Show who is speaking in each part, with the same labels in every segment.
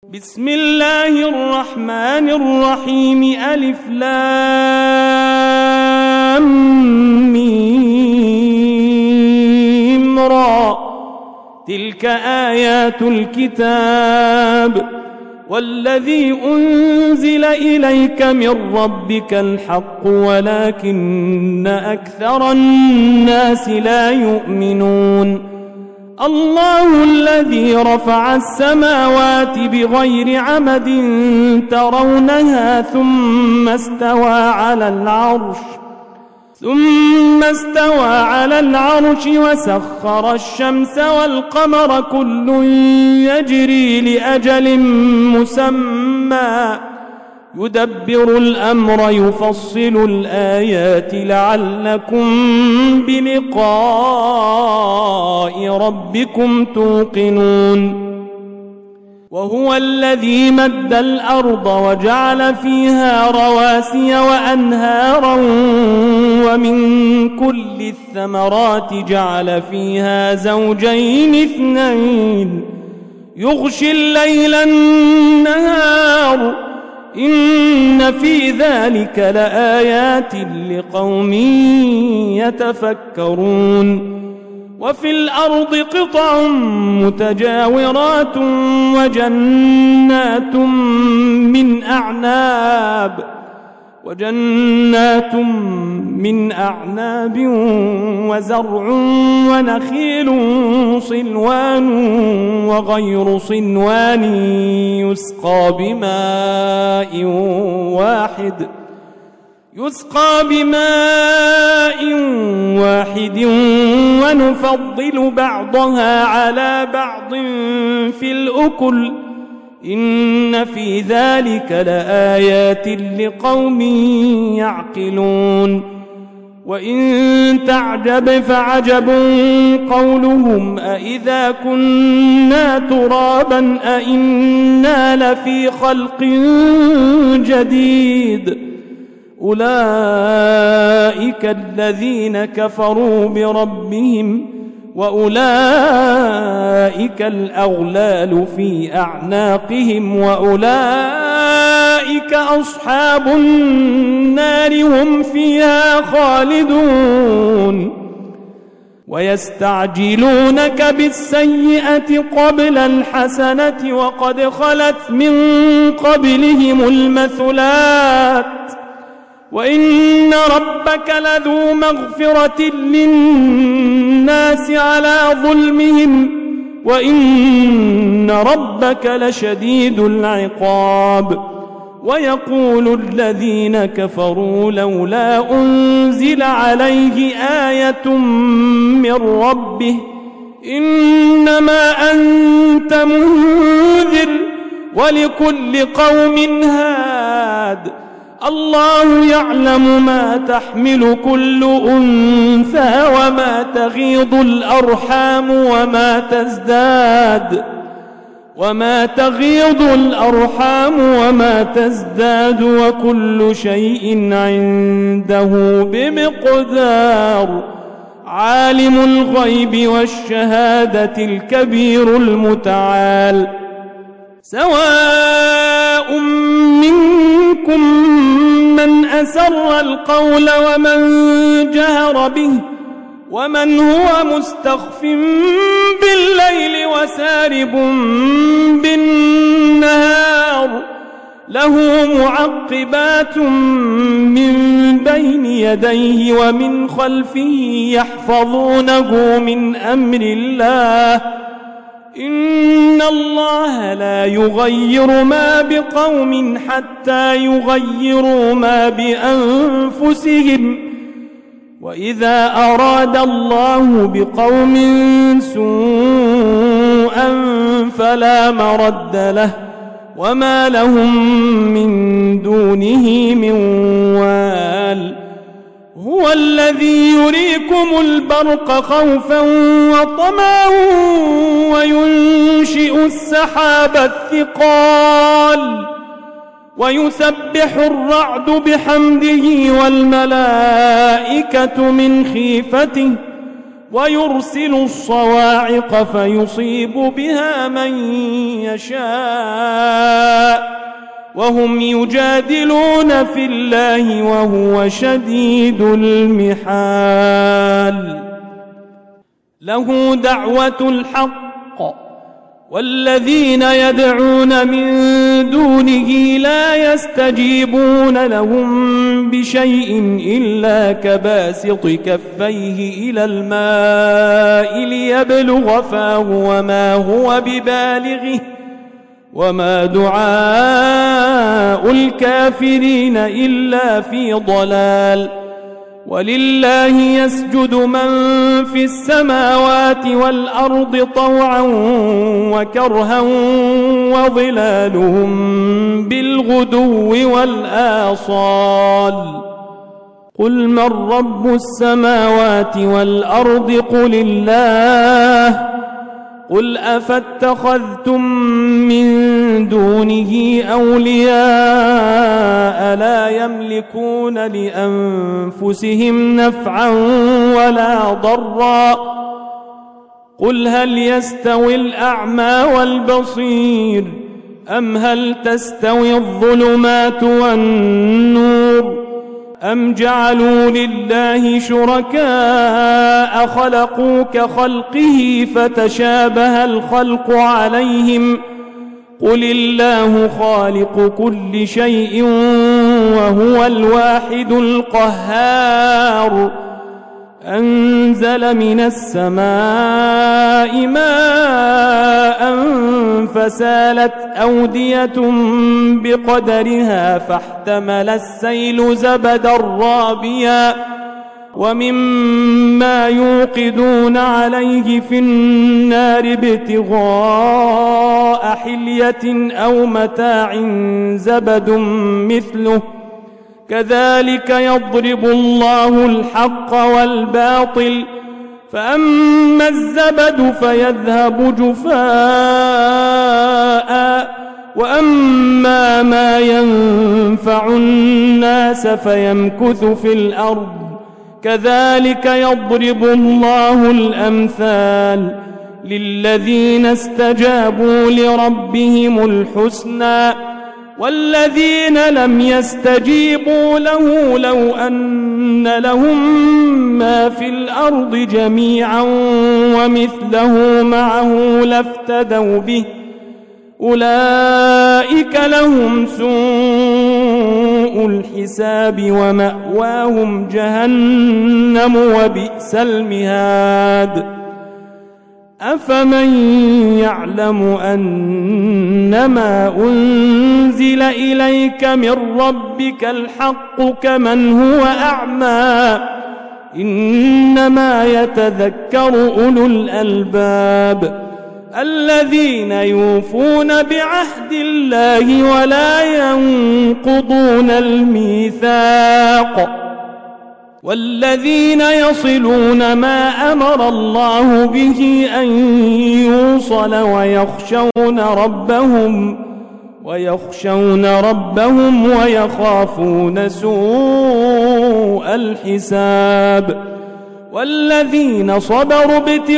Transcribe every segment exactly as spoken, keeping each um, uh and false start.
Speaker 1: بسم الله الرحمن الرحيم. ألف لام ميم را. تلك آيات الكتاب والذي أنزل إليك من ربك الحق ولكن أكثر الناس لا يؤمنون. الله الذي رفع السماوات بغير عمد ترونها ثم استوى على العرش ثم استوى على العرش وسخر الشمس والقمر كل يجري لأجل مسمى يدبر الأمر يفصل الآيات لعلكم بلقاء ربكم توقنون. وهو الذي مد الأرض وجعل فيها رواسي وأنهارا ومن كل الثمرات جعل فيها زوجين اثنين يغشي الليل النهار إن في ذلك لآيات لقوم يتفكرون. وفي الأرض قطع متجاورات وجنات من أعناب وجنات من أعناب وزرع ونخيل صنوان وغير صنوان يسقى بماء واحد يسقى بماء واحد ونفضل بعضها على بعض في الأكل إن في ذلك لآيات لقوم يعقلون. وإن تعجب فعجب قولهم أإذا كنا ترابا أإنا لفي خلق جديد أولئك الذين كفروا بربهم وأولئك الأغلال في أعناقهم وأولئك أصحاب النار هم فيها خالدون. ويستعجلونك بالسيئة قبل الحسنة وقد خلت من قبلهم المثلات وإن ربك لذو مغفرة للناس على ظلمهم وإن ربك لشديد العقاب. ويقول الذين كفروا لولا أنزل عليه آية من ربه إنما أنت منذر ولكل قوم هاد الله يعلم ما تحمل كل أنثى وما تغيض الأرحام وما تزداد وما تغيض الأرحام وما تزداد وكل شيء عنده بمقدار. عالم الغيب والشهادة الكبير المتعال. سواء منكم من أسر القول ومن جهر به ومن هو مستخف بالليل وسارب بالنهار له معقبات من بين يديه ومن خلفه يحفظونه من أمر الله إن الله لا يغير ما بقوم حتى يغيروا ما بأنفسهم وإذا أراد الله بقوم سوءا فلا مرد له وما لهم من دونه من وال. هو الذي يريكم البرق خوفا وطمعا وينشئ السحاب الثقال ويسبح الرعد بحمده والملائكة من خيفته ويرسل الصواعق فيصيب بها من يشاء وهم يجادلون في الله وهو شديد المحال. له دعوة الحق، والذين يدعون من دونه لا يستجيبون لهم بشيء إلا كباسط كفيه إلى الماء ليبلغ فاه وما هو ببالغه وما دعاء الكافرين إلا في ضلال. ولله يسجد من في السماوات والأرض طوعا وكرها وظلالهم بالغدو والآصال. قل من رب السماوات والأرض قل الله. قل أفاتخذتم من دونه أولياء لا يملكون لأنفسهم نفعا ولا ضرا. قل هل يستوي الأعمى والبصير أم هل تستوي الظلمات والنور أم جعلوا لله شركاء خلقوا كخلقه فتشابه الخلق عليهم. قل الله خالق كل شيء وهو الواحد القهار. أنزل من السماء ماء فسالت أودية بقدرها فاحتمل السيل زبدا رابيا ومما يوقدون عليه في النار ابتغاء حلية أو متاع زبد مثله كذلك يضرب الله الحق والباطل. فأما الزبد فيذهب جفاء وأما ما ينفع الناس فيمكث في الأرض كذلك يضرب الله الأمثال للذين استجابوا لربهم الحسنى والذين لم يستجيبوا له لو أن لهم ما في الأرض جميعا ومثله معه لافتدوا به أولئك لهم سوء الحساب ومأواهم جهنم وبئس المهاد. أفمن يعلم أنما أنزل إليك من ربك الحق كمن هو أعمى إنما يتذكر أولو الألباب الذين يوفون بعهد الله ولا ينقضون الميثاق والذين يصلون ما أمر الله به أن يوصل ويخشون ربهم ويخشون ربهم ويخافون سوء الحساب والذين صبروا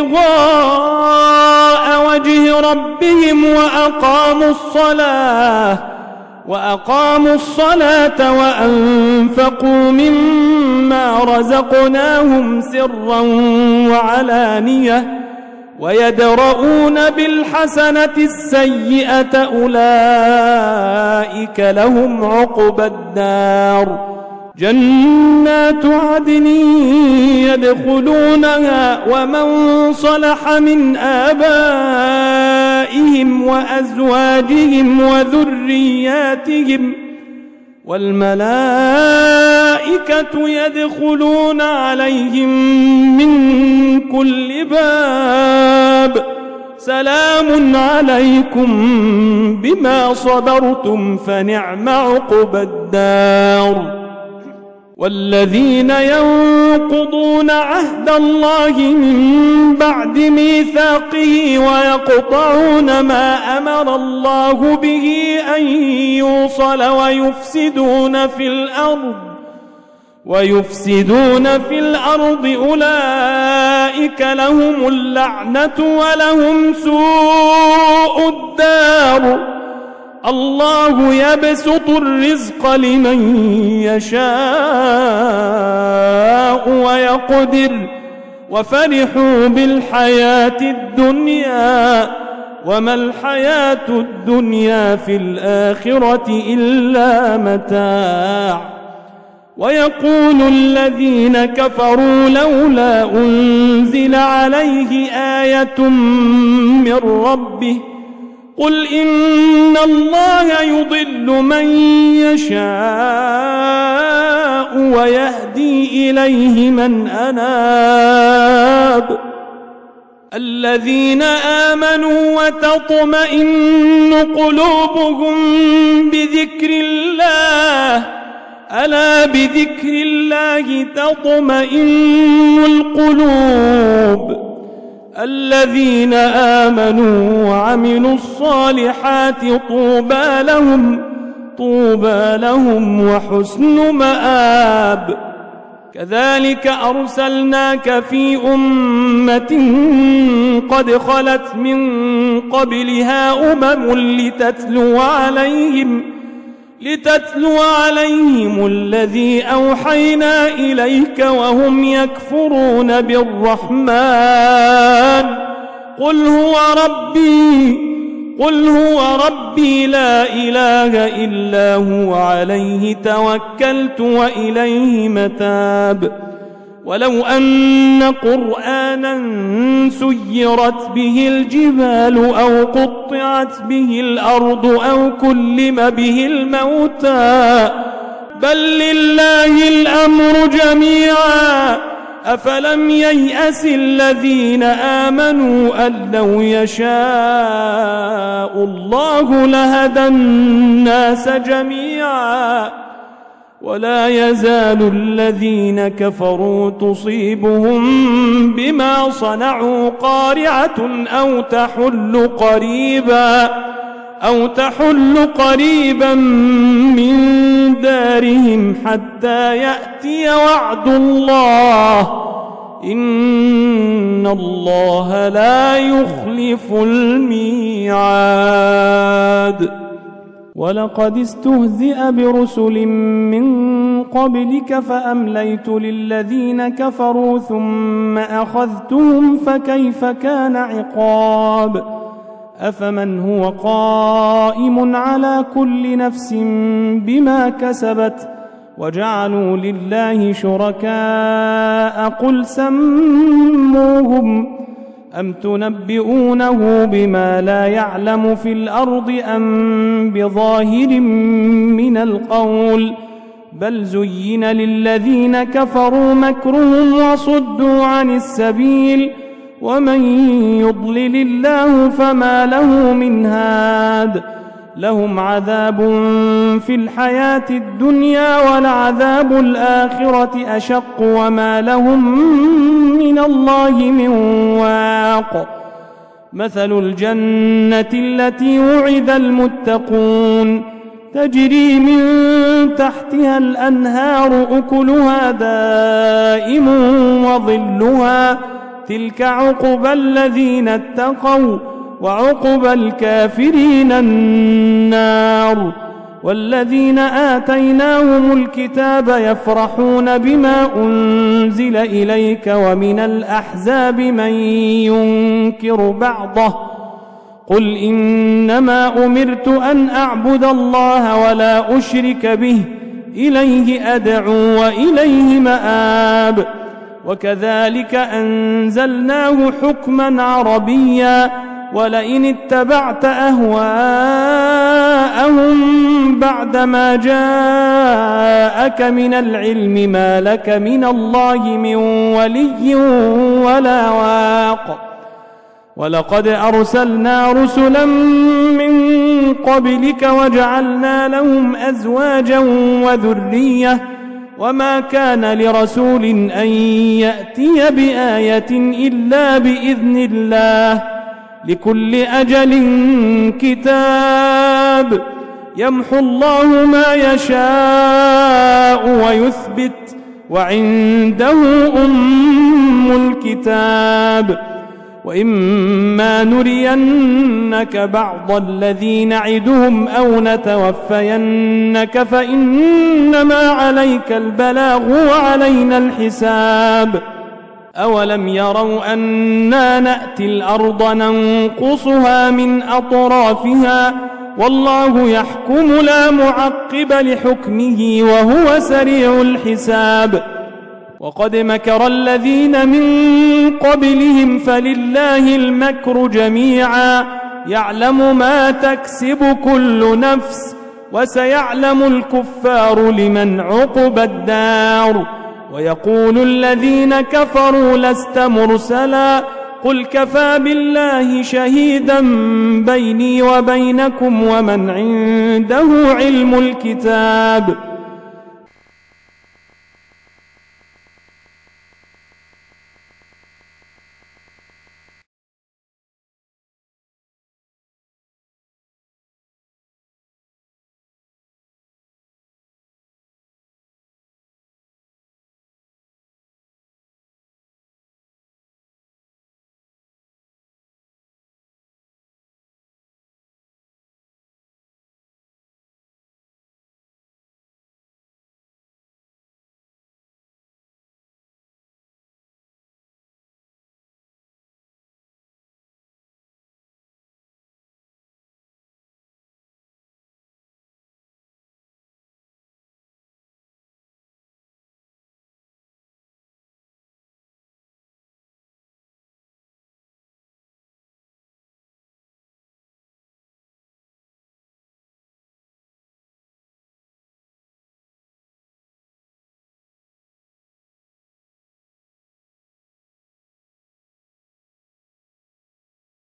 Speaker 1: ابتغاء وجه ربهم وأقاموا الصلاة وأقاموا الصلاة وأنفقوا مما رزقناهم سرا وعلانية ويدرؤون بالحسنة السيئة أولئك لهم عقبى الدار جنات عدن يدخلونها ومن صلح من آبائهم وأزواجهم وذرياتهم والملائكة يدخلون عليهم من كل باب سلام عليكم بما صبرتم فنعم عقبى الدار. والذين ينقضون عهد الله من بعد ميثاقه ويقطعون ما أمر الله به أن يوصل ويفسدون في الأرض ويفسدون في الأرض أولئك لهم اللعنة ولهم سوء الدار الله يبسط الرزق لمن يشاء ويقدر وفرحوا بالحياة الدنيا وما الحياة الدنيا في الآخرة إلا متاع ويقول الذين كفروا لولا أنزل عليه آية من ربه قل إن الله يضل من يشاء ويهدي إليه من أناب الذين آمنوا وتطمئن قلوبهم بذكر الله ألا بذكر الله تطمئن القلوب الذين آمنوا وعملوا الصالحات طوبى لهم طوبى لهم وحسن مآب كذلك أرسلناك في أمة قد خلت من قبلها أمم لتتلو عليهم لتتلو عليهم الذي أوحينا إليك وهم يكفرون بالرحمن قل هو ربي قل هو ربي لا إله إلا هو عليه توكلت وإليه متاب ولو أن قرآنا سيرت به الجبال أو قطعت به الأرض أو كلم به الموتى بل لله الأمر جميعا أفلم ييأس الذين آمنوا أن لو يشاء الله لهدى الناس جميعا ولا يزال الذين كفروا تصيبهم بما صنعوا قارعة أو تحل قريبا أو تحل قريبا من دارهم حتى يأتي وعد الله إن الله لا يخلف الميعاد ولقد استهزئ برسل من قبلك فأمليت للذين كفروا ثم أخذتهم فكيف كان عقاب أفمن هو قائم على كل نفس بما كسبت وجعلوا لله شركاء قل سموهم أم تنبئونه بما لا يعلم في الأرض أم بظاهر من القول بل زين للذين كفروا مكرهم وصدوا عن السبيل ومن يضلل الله فما له من هاد لهم عذاب في الحياة الدنيا ولعذاب الآخرة أشق وما لهم من الله من واق مثل الجنة التي وعد المتقون تجري من تحتها الأنهار أكلها دائم وظلها تلك عقبى الذين اتقوا وعقبى الكافرين النار والذين آتيناهم الكتاب يفرحون بما أنزل إليك ومن الأحزاب من ينكر بعضه قل إنما أمرت أن أعبد الله ولا أشرك به إليه أدعو وإليه مآب وكذلك أنزلناه حكما عربيا ولئن اتبعت أهواءهم بعدما جاءك من العلم ما لك من الله من ولي ولا واق ولقد أرسلنا رسلا من قبلك وجعلنا لهم أزواجا وذرية وما كان لرسول أن يأتي بآية إلا بإذن الله لكل أجل كتاب يمحو الله ما يشاء ويثبت وعنده أم الكتاب وإما نرينك بعض الذي نعدهم أو نتوفينك فإنما عليك البلاغ وعلينا الحساب. أولم يروا أنا نأتي الأرض ننقصها من أطرافها والله يحكم لا معقب لحكمه وهو سريع الحساب. وقد مكر الذين من قبلهم فلله المكر جميعا يعلم ما تكسب كل نفس وسيعلم الكفار لمن عقبى الدار. ويقول الذين كفروا لست مرسلا قل كفى بالله شهيدا بيني وبينكم ومن عنده علم الكتاب.